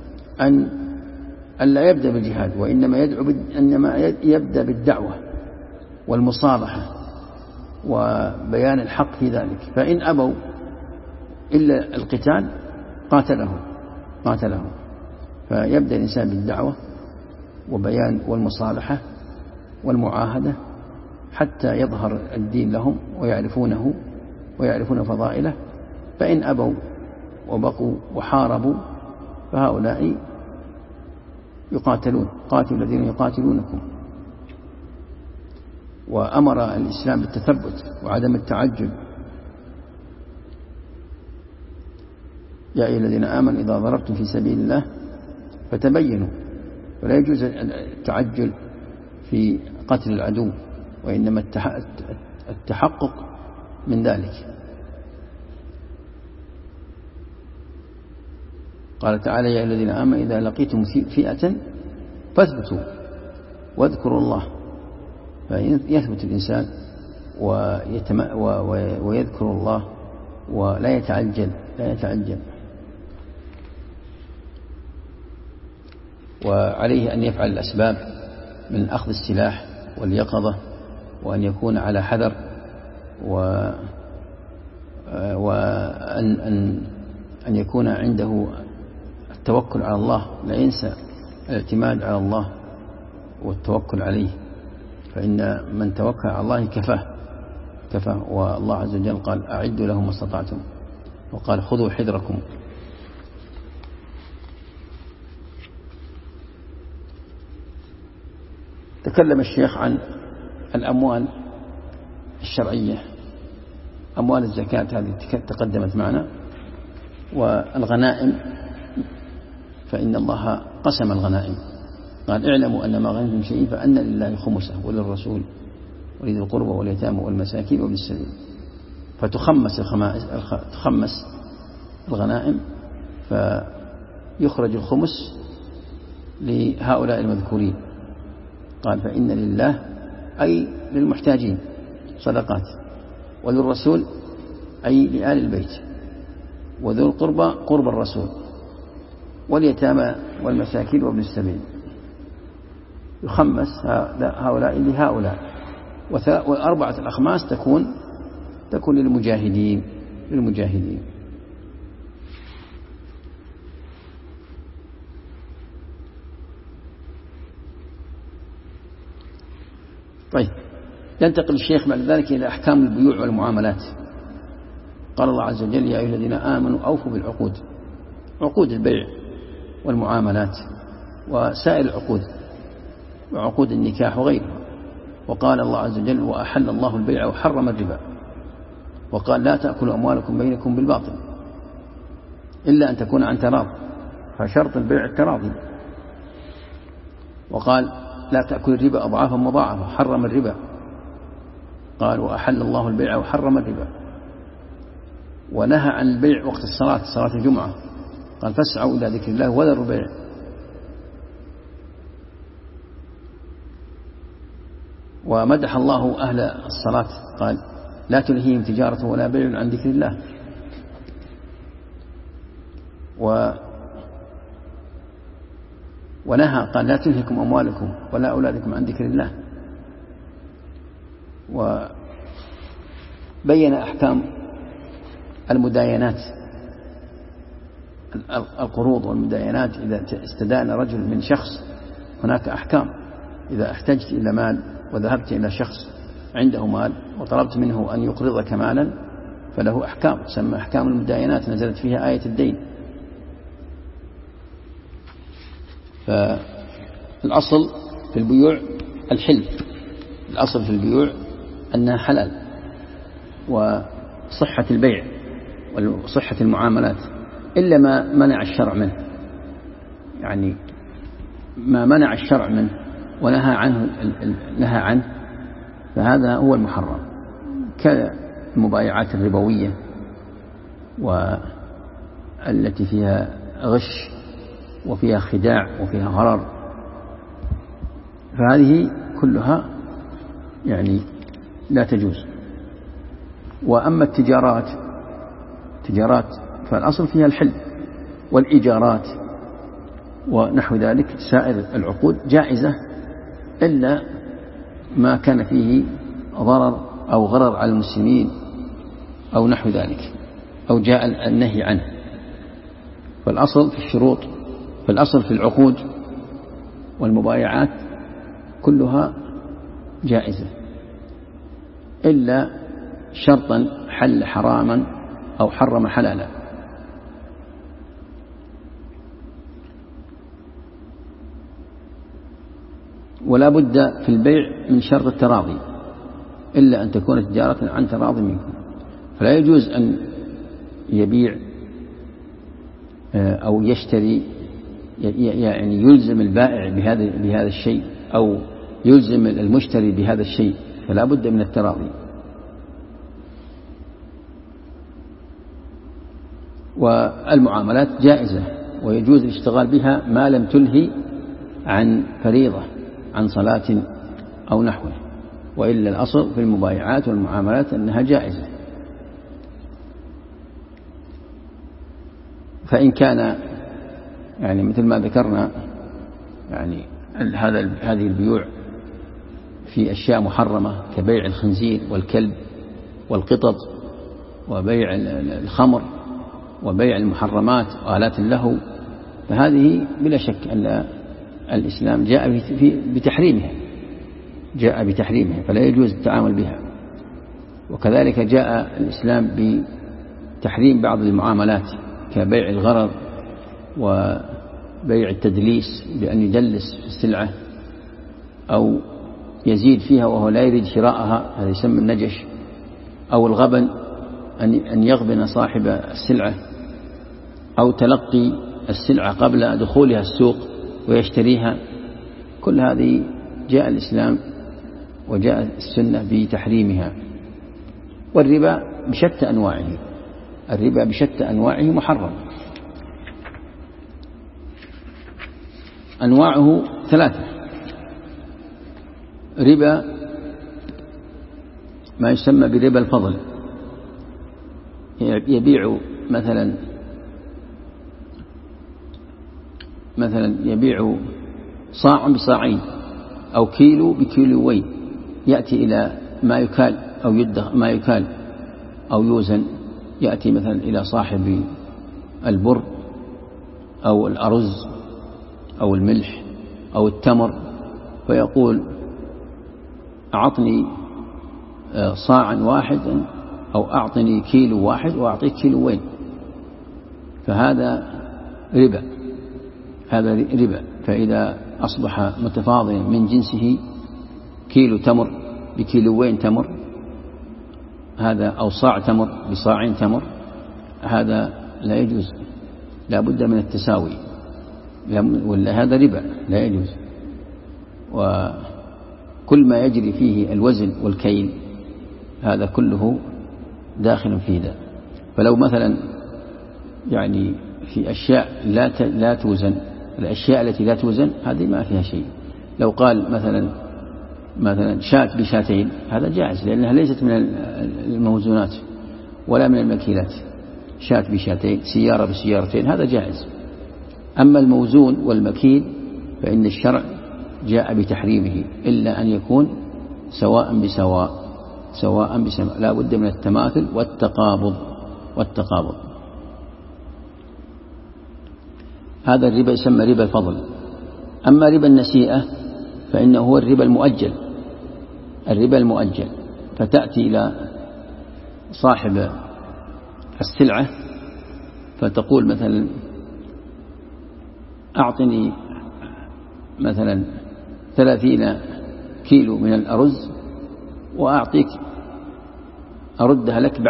S1: أن لا يبدأ بالجهاد، وإنما يبدأ بالدعوة والمصالحة وبيان الحق في ذلك، فإن أبوا إلا القتال قاتلهم. فيبدأ الإنسان بالدعوة وبيان والمصالحة والمعاهدة حتى يظهر الدين لهم ويعرفونه ويعرفون فضائله. فإن أبوا وبقوا وحاربوا فهؤلاء يقاتلون، قاتلوا الذين يقاتلونكم. وأمر الإسلام بالتثبت وعدم التعجل: يا أيها الذين آمنوا إذا ضربتم في سبيل الله فتبينوا. ولا يجوز التعجل في قتل العدو، وإنما التحقق من ذلك. قال تعالى: يا الذين آمنوا إذا لقيتم فئة فاثبتوا واذكروا الله. فيثبت الإنسان ويذكر الله ولا يتعجل. وعليه أن يفعل الأسباب من أخذ السلاح واليقظة، وأن يكون على حذر، وأن يكون عنده التوكل على الله، لا ينسى الاعتماد على الله والتوكل عليه، فإن من توكل على الله كفاه. والله عز وجل قال: أعدوا لهم ما استطعتم، وقال: خذوا حذركم. تكلم الشيخ عن الأموال الشرعية، أموال الزكاة هذه تقدمت معنا، والغنائم، فإن الله قسم الغنائم، قال: اعلموا أن ما غنمتم شيء فأن لله خمسه وللرسول ولذي القربى واليتامى والمساكين وابن السبيل. فتخمس الغنائم، فيخرج الخمس لهؤلاء المذكورين. قال: فإن لله أي للمحتاجين صدقات، وللرسول أي لآل البيت، وذو القربى قرب الرسول، واليتامى والمساكين وابن السبيل. يخمس هؤلاء لهؤلاء، والأربعة الأخماس تكون للمجاهدين. طيب، ينتقل الشيخ بعد ذلك إلى أحكام البيوع والمعاملات. قال الله عز وجل: يا أيها الذين آمنوا أوفوا بالعقود، عقود البيع والمعاملات وسائر العقود وعقود النكاح وغيرها. وقال الله عز وجل: وأحل الله البيع وحرم الربا. وقال: لا تأكلوا أموالكم بينكم بالباطل إلا أن تكون عن تراض، فشرط البيع التراضي. وقال: لا تأكل الربا أضعافا مضاعفة، حرم الربا. قال: وأحل الله البيع وحرم الربا. ونهى عن البيع وقت صلاة الجمعة، قال: فاسعوا إلى ذكر الله وذروا البيع. ومدح الله أهل الصلاة، قال: لا تلهيهم تجارة ولا بيع عن ذكر الله. ونهى، قال: لا تلهكم أموالكم ولا أولادكم عن ذكر الله. وبين أحكام المداينات، القروض والمداينات. إذا استدان رجل من شخص هناك أحكام. إذا احتجت إلى مال وذهبت إلى شخص عنده مال وطلبت منه أن يقرضك مالا فله أحكام تسمى أحكام المداينات، نزلت فيها آية الدين. فالأصل في البيوع الحل، الأصل في البيوع أنها حلال، وصحة البيع وصحة المعاملات، إلا ما منع الشرع منه، يعني ما منع الشرع منه ونهى عنه فهذا هو المحرم، كالمبايعات الربوية والتي فيها غش وفيها خداع وفيها غرر، فهذه كلها يعني لا تجوز. وأما التجارات فالأصل فيها الحل، والإيجارات ونحو ذلك سائر العقود جائزة إلا ما كان فيه ضرر أو غرر على المسلمين أو نحو ذلك، أو جاء النهي عنه. فالأصل في الشروط، فالأصل في العقود والمبايعات كلها جائزة إلا شرطا حل حراما أو حرم حلالا. ولا بد في البيع من شرط التراضي إلا أن تكون تجارة عن تراضي منكم. فلا يجوز أن يبيع أو يشتري، يعني يلزم البائع بهذا الشيء أو يلزم المشتري بهذا الشيء، فلا بد من التراضي. والمعاملات جائزة ويجوز الاشتغال بها ما لم تلهي عن فريضة، عن صلاة أو نحوه، وإلا الأصل في المبايعات والمعاملات أنها جائزة. فإن كان يعني مثل ما ذكرنا يعني هذه البيوع في أشياء محرمة كبيع الخنزير والكلب والقطط وبيع الخمر وبيع المحرمات وآلات اللهو، فهذه بلا شك أن الإسلام جاء بتحريمها فلا يجوز التعامل بها. وكذلك جاء الإسلام بتحريم بعض المعاملات كبيع الغرر وبيع التدليس، بأن يدلس في السلعة أو يزيد فيها وهو لا يريد شراءها، هذا يسمى النجش. أو الغبن، أن يغبن صاحب السلعة، أو تلقي السلعة قبل دخولها السوق ويشتريها. كل هذه جاء الإسلام وجاء السنة بتحريمها. والربا بشتى أنواعه محرم. أنواعه 3: ربا ما يسمى بربا الفضل، يبيع مثلا يبيع صاع بصاعين أو كيلو بكيلوين، يأتي إلى ما يكال أو يوزن، يأتي مثلا إلى صاحب البر أو الأرز أو الملح أو التمر، فيقول أعطني صاعا واحدا أو أعطني كيلو واحد وأعطيك كيلوين، فهذا ربا. هذا ربا. فإذا أصبح متفاضلا من جنسه كيلو تمر بكيلوين تمر، هذا أو صاع تمر بصاعين تمر، هذا لا يجوز، لا بد من التساوي، ولا هذا ربا لا يجوز. وكل ما يجري فيه الوزن والكيل هذا كله داخل في ذا. فلو مثلا يعني في أشياء لا توزن، الأشياء التي لا توزن هذه ما فيها شيء. لو قال مثلا شاة بشاتين، هذا جائز لأنها ليست من الموزونات ولا من المكيلات. شاة بشاتين، سيارة بسيارتين، هذا جائز. أما الموزون والمكيل فإن الشرع جاء بتحريمه إلا أن يكون سواء بسواء، لا بد من التماثل والتقابض. هذا الربا يسمى ربا الفضل. أما ربا النسيئة فإنه هو الربا المؤجل. فتأتي إلى صاحب السلعة فتقول مثلا أعطني مثلا 30 كيلو من الأرز وأعطيك أردها لك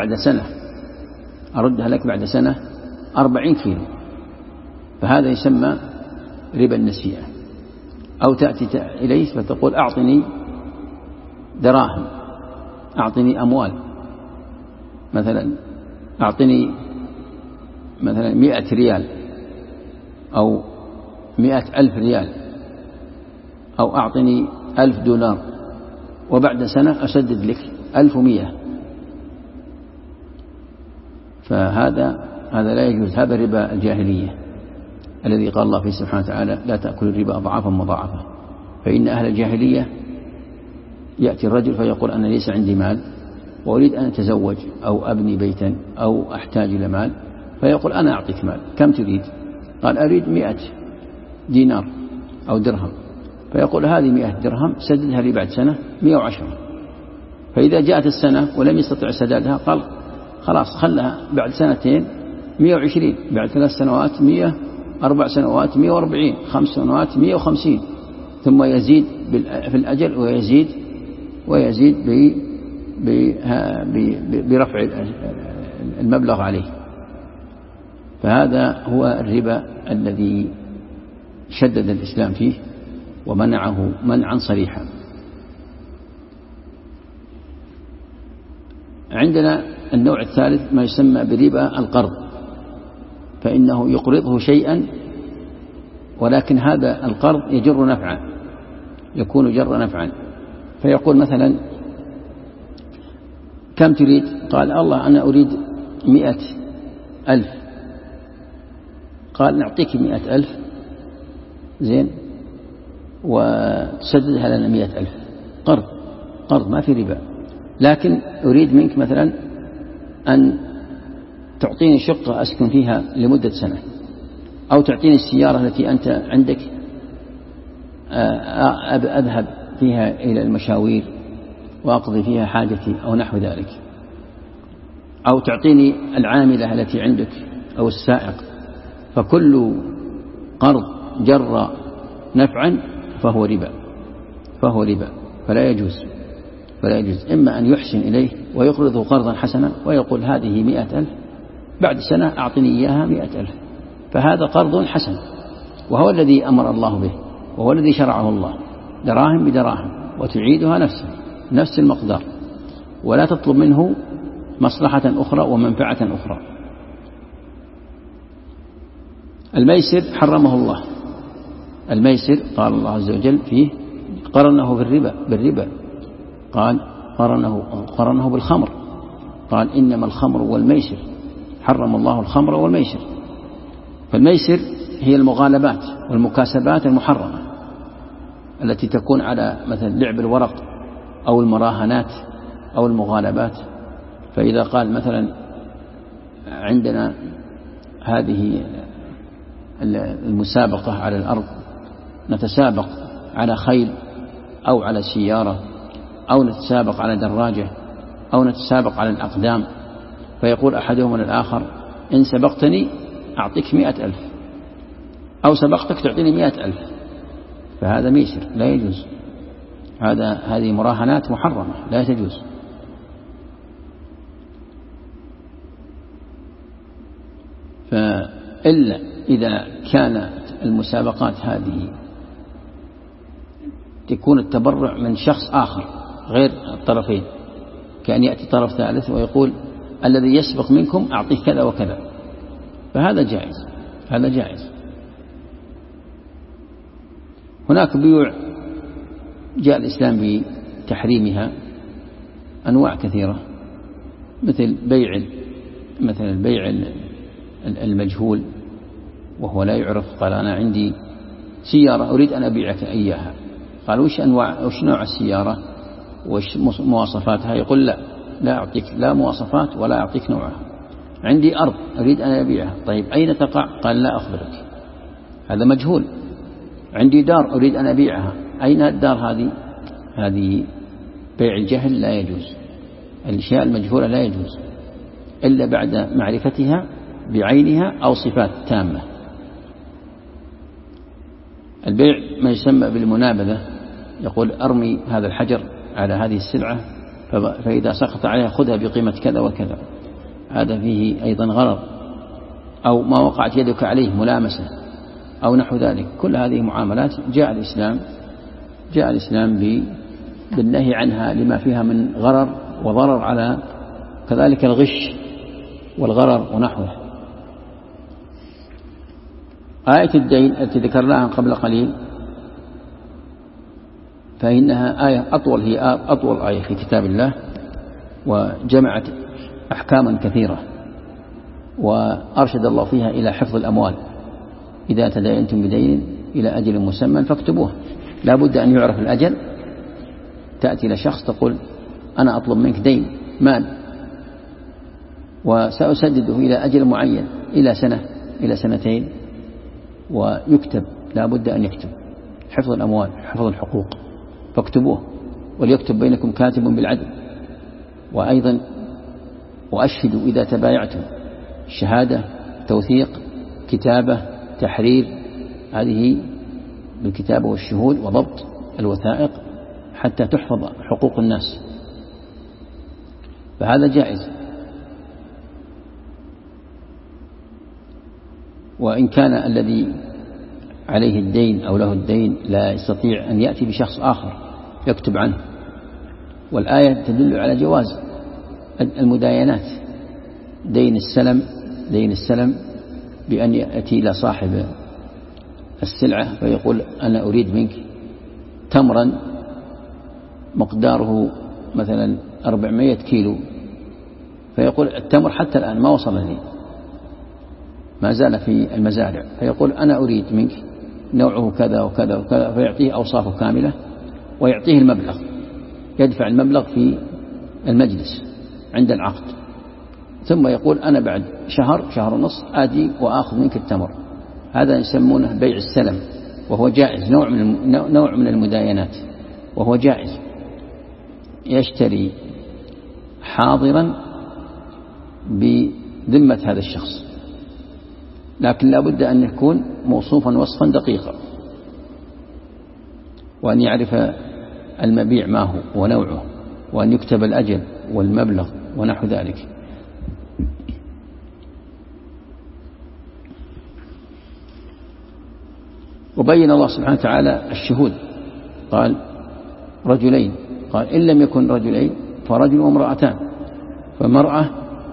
S1: بعد سنة 40 كيلو، فهذا يسمى ربا النسيئة. أو تأتي إليه فتقول أعطني دراهم، أعطني أموال، مثلا أعطني مثلا 100 ريال أو 100,000 ريال، أو أعطني 1000 دولار وبعد سنة أسدد لك 1100. فهذا لا يجوز، هذا ربا الجاهلية الذي قال الله فيه سبحانه وتعالى لا تأكل الربا أضعافا مضاعفة. فإن أهل الجاهلية يأتي الرجل فيقول أنا ليس عندي مال وأريد أن أتزوج أو أبني بيتا أو أحتاج إلى مال، فيقول أنا أعطيك مال، كم تريد؟ قال أريد 100 دينار أو درهم، فيقول هذه 100 درهم سددها لي بعد سنة 110. فإذا جاءت السنة ولم يستطع سدادها قال خلاص خلها بعد سنتين 120، بعد 3 سنوات 100، 4 سنوات 140، 5 سنوات 150، ثم يزيد في الأجل ويزيد برفع المبلغ عليه. فهذا هو الربا الذي شدد الإسلام فيه ومنعه منعا صريحا. عندنا النوع الثالث ما يسمى بربا القرض، فإنه يقرضه شيئا ولكن هذا القرض يجر نفعا، يكون جر نفعا. فيقول مثلا كم تريد؟ قال الله أنا أريد 100,000. قال نعطيك 100,000 زين وتسددها لنا 100,000. قرض ما في ربا، لكن أريد منك مثلا أن تعطيني شقة أسكن فيها لمدة سنة، أو تعطيني السيارة التي أنت عندك أذهب فيها إلى المشاوير وأقضي فيها حاجتي أو نحو ذلك، أو تعطيني العاملة التي عندك أو السائق. فكل قرض جر نفعا فهو ربا، فلا يجوز. إما أن يحسن إليه ويقرضه قرضا حسنا ويقول هذه 100,000 بعد سنة أعطني إياها 100,000، فهذا قرض حسن، وهو الذي أمر الله به وهو الذي شرعه الله، دراهم بدراهم وتعيدها نفس المقدار، ولا تطلب منه مصلحة أخرى ومنفعة أخرى. الميسر حرمه الله. الميسر قال الله عز وجل فيه قرنه بالربا، قال قرنه بالخمر، قال إنما الخمر والميسر، حرم الله الخمر والميسر. فالميسر هي المغالبات والمكاسبات المحرمة، التي تكون على مثلا لعب الورق أو المراهنات أو المغالبات. فإذا قال مثلا عندنا هذه المسابقة على الأرض، نتسابق على خيل أو على سيارة أو نتسابق على دراجة أو نتسابق على الأقدام، فيقول أحدهم للآخر إن سبقتني أعطيك 100,000 أو سبقتك تعطيني 100,000، فهذا ميسر لا يجوز، هذه مراهنات محرمة لا تجوز. فإلا إذا كانت المسابقات هذه تكون التبرع من شخص آخر غير الطرفين، كأن يأتي طرف ثالث ويقول الذي يسبق منكم أعطيه كذا وكذا، فهذا جائز، هذا جائز. هناك بيوع جاء الإسلام بتحريمها أنواع كثيرة، مثل البيع المجهول وهو لا يعرف. قال أنا عندي سيارة أريد أن أبيعك إياها، قال وش نوع السيارة وش مواصفاتها؟ يقول لا أعطيك لا مواصفات ولا أعطيك نوعها. عندي أرض أريد أن أبيعها، طيب أين تقع؟ قال لا أخبرك، هذا مجهول. عندي دار أريد أن أبيعها، أين الدار هذه بيع الجهل لا يجوز. الأشياء المجهولة لا يجوز إلا بعد معرفتها بعينها أو صفات تامة. البيع ما يسمى بالمنابذة، يقول أرمي هذا الحجر على هذه السلعة فإذا سقط عليها خذها بقيمة كذا وكذا، هذا فيه أيضا غرض. أو ما وقعت يدك عليه ملامسة أو نحو ذلك. كل هذه معاملات جاء الإسلام بالنهي عنها لما فيها من غرر وضرر، على كذلك الغش والغرر ونحوه. آية الدين التي ذكرناها قبل قليل فإنها آية أطول، هي أطول آية في كتاب الله، وجمعت أحكاما كثيرة، وأرشد الله فيها إلى حفظ الأموال. إذا تداينتم بدين إلى أجل مسمى فاكتبوه، لا بد أن يعرف الأجل. تأتي لشخص تقول أنا أطلب منك دين مال وسأسدده إلى أجل معين، إلى سنة إلى سنتين، ويكتب، لا بد أن يكتب. حفظ الأموال، حفظ الحقوق، فاكتبوه، وليكتب بينكم كاتب بالعدل. وأيضا وأشهدوا إذا تبايعتم، شهادة، توثيق، كتابة، تحرير، هذه بالكتابة والشهود وضبط الوثائق حتى تحفظ حقوق الناس، فهذا جائز. وإن كان الذي عليه الدين أو له الدين لا يستطيع أن يأتي بشخص آخر يكتب عنه. والآية تدل على جواز المداينات، دين السلم بأن يأتي إلى صاحب السلعة فيقول أنا أريد منك تمرا مقداره مثلا 400 كيلو، فيقول التمر حتى الآن ما وصل لي، ما زال في المزارع، فيقول أنا أريد منك نوعه كذا وكذا وكذا، فيعطيه أوصافه كاملة ويعطيه المبلغ، يدفع المبلغ في المجلس عند العقد، ثم يقول أنا بعد شهر ونصف آتي وآخذ منك التمر. هذا يسمونه بيع السلم، وهو جائز، نوع من المداينات، وهو جائز. يشتري حاضرا بذمة هذا الشخص، لكن لا بد أن يكون موصوفا وصفا دقيقا، وأن يعرف المبيع ما هو ونوعه، وأن يكتب الأجل والمبلغ ونحو ذلك. وبين الله سبحانه وتعالى الشهود، قال رجلين، قال إن لم يكن رجلين فرجل وامرأتان، فمرأة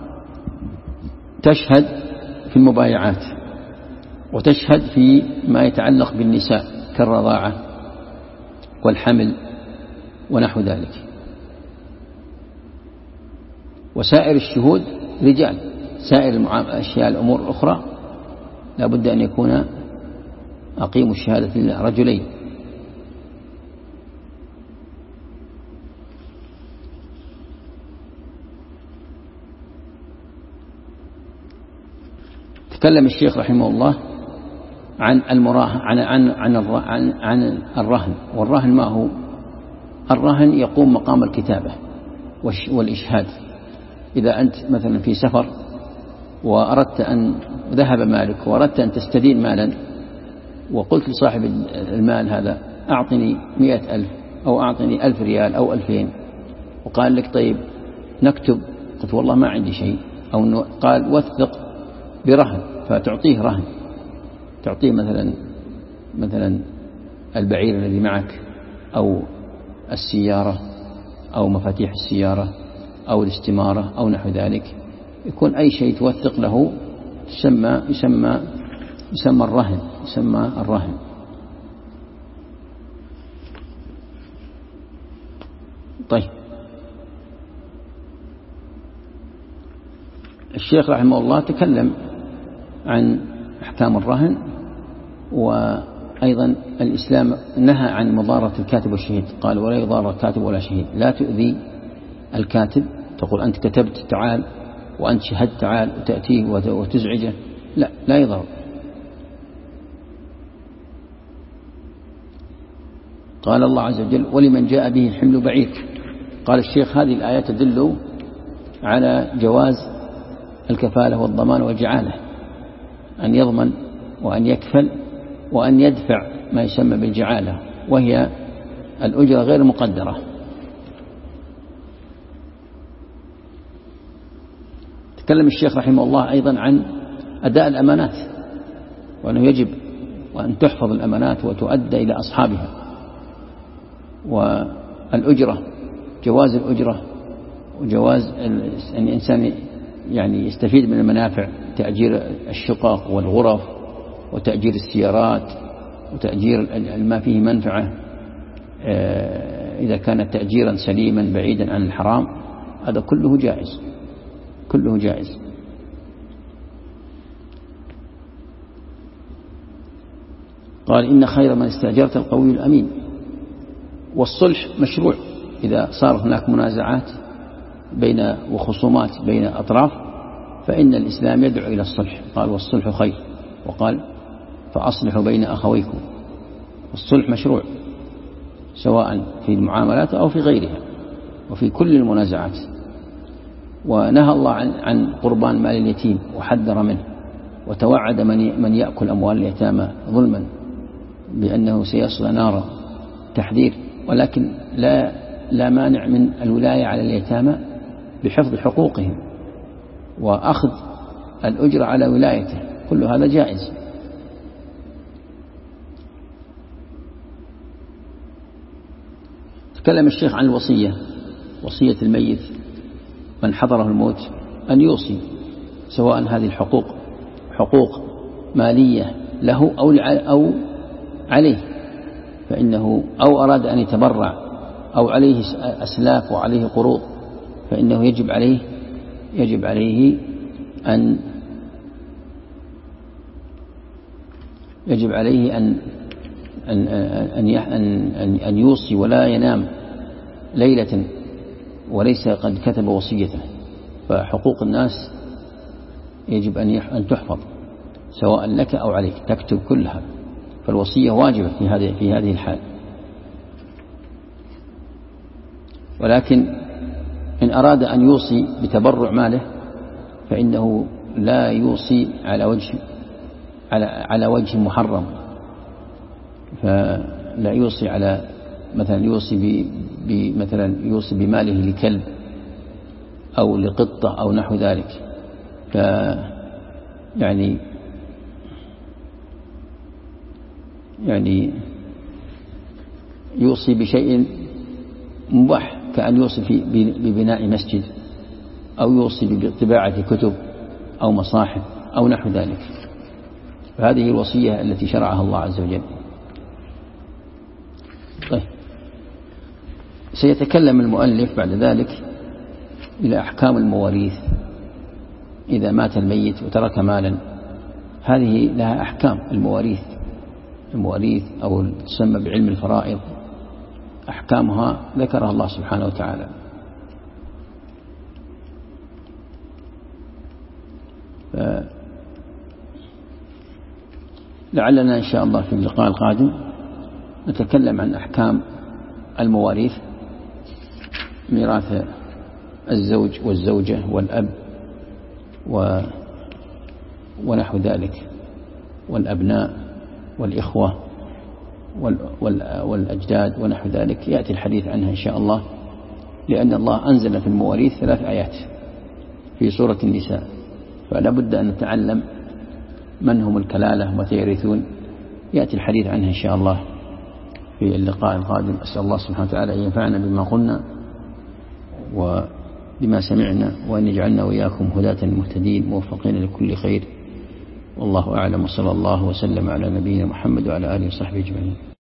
S1: تشهد في المبايعات وتشهد في ما يتعلق بالنساء كالرضاعة والحمل ونحو ذلك. وسائر الشهود رجال، سائر الأشياء الأمور الأخرى لا بد أن يكون أقيموا الشهادة لله رجلين. تكلم الشيخ رحمه الله عن المراهن عن الرهن. والرهن ما هو؟ الرهن يقوم مقام الكتابة والإشهاد. إذا أنت مثلا في سفر وأردت أن ذهب مالك وأردت أن تستدين مالا، وقلت لصاحب المال هذا أعطني 100,000 أو أعطني 1000 ريال أو 2000، وقال لك طيب نكتب، قلت والله ما عندي شيء، أو قال وثق برهن، فتعطيه رهن، تعطيه مثلا البعير الذي معك أو السيارة أو مفاتيح السيارة أو الاستمارة أو نحو ذلك، يكون أي شيء توثق له يسمى الرهن. طيب، الشيخ رحمه الله تكلم عن أحكام الرهن، وأيضا الإسلام نهى عن مضارة الكاتب والشهيد، قال ولا يضار الكاتب ولا شهيد، لا تؤذي الكاتب، تقول أنت كتبت تعال، وأنت شهدت تعال، وتأتيه وتزعجه، لا يضر. قال الله عز وجل ولمن جاء به الحمل بعير. قال الشيخ هذه الآية تدل على جواز الكفالة والضمان والجعالة، أن يضمن وأن يكفل وأن يدفع ما يسمى بالجعالة، وهي الأجرة غير مقدرة. تكلم الشيخ رحمه الله أيضا عن أداء الأمانات، وأنه يجب وأن تحفظ الأمانات وتؤدى إلى أصحابها، والأجرة، جواز الأجرة، وجواز أن الإنسان يعني يستفيد من المنافع، تأجير الشقق والغرف وتأجير السيارات وتأجير ما فيه منفعة إذا كان تأجيرا سليما بعيدا عن الحرام، هذا كله جائز. قال إن خير من استأجرت القوي الأمين. والصلح مشروع إذا صار هناك منازعات وخصومات بين أطراف، فإن الإسلام يدعو إلى الصلح، قال والصلح خير، وقال فأصلحوا بين أخويكم. الصلح مشروع سواء في المعاملات أو في غيرها وفي كل المنازعات. ونهى الله عن قربان مال اليتيم وحذر منه، وتوعد من يأكل أموال اليتامى ظلما بأنه سيصلى نارا، تحذير. ولكن لا مانع من الولاية على اليتامى بحفظ حقوقهم وأخذ الأجر على ولايته، كل هذا جائز. تكلم الشيخ عن الوصية، وصية الميت من حضره الموت أن يوصي، سواء هذه الحقوق حقوق مالية له أو عليه، فإنه أو أراد أن يتبرع أو عليه أسلاف وعليه قروض، فإنه يجب عليه أن يوصي ولا ينام ليلة وليس قد كتب وصيته. فحقوق الناس يجب أن تحفظ سواء لك أو عليك، تكتب كلها، فالوصية واجبة في هذه الحال. ولكن إن أراد أن يوصي بتبرع ماله فإنه لا يوصي على وجه محرم، فلا يوصي على مثلا يوصي بماله لكلب أو لقطة أو نحو ذلك، يعني يوصي بشيء مباح، كأن يوصي ببناء مسجد أو يوصي بطباعة كتب أو مصاحف أو نحو ذلك. فهذه الوصية التي شرعها الله عز وجل. طيب، سيتكلم المؤلف بعد ذلك إلى أحكام المواريث. إذا مات الميت وترك مالا، هذه لها أحكام. المواريث أو تسمى بعلم الفرائض، أحكامها ذكرها الله سبحانه وتعالى. لعلنا إن شاء الله في اللقاء القادم نتكلم عن أحكام المواريث، ميراث الزوج والزوجة والأب ونحو ذلك، والأبناء والإخوة والأجداد ونحو ذلك، يأتي الحديث عنها إن شاء الله، لأن الله أنزل في المواريث 3 آيات في سورة النساء، فلا بد أن نتعلم من هم الكلالة متى يرثون، يأتي الحديث عنها إن شاء الله في اللقاء القادم. أسأل الله سبحانه وتعالى أن ينفعنا بما قلنا وبما سمعنا، وأن يجعلنا وإياكم هداة مهتدين موفقين لكل خير، والله أعلم، وصلى الله وسلم على نبينا محمد وعلى آله وصحبه أجمعين.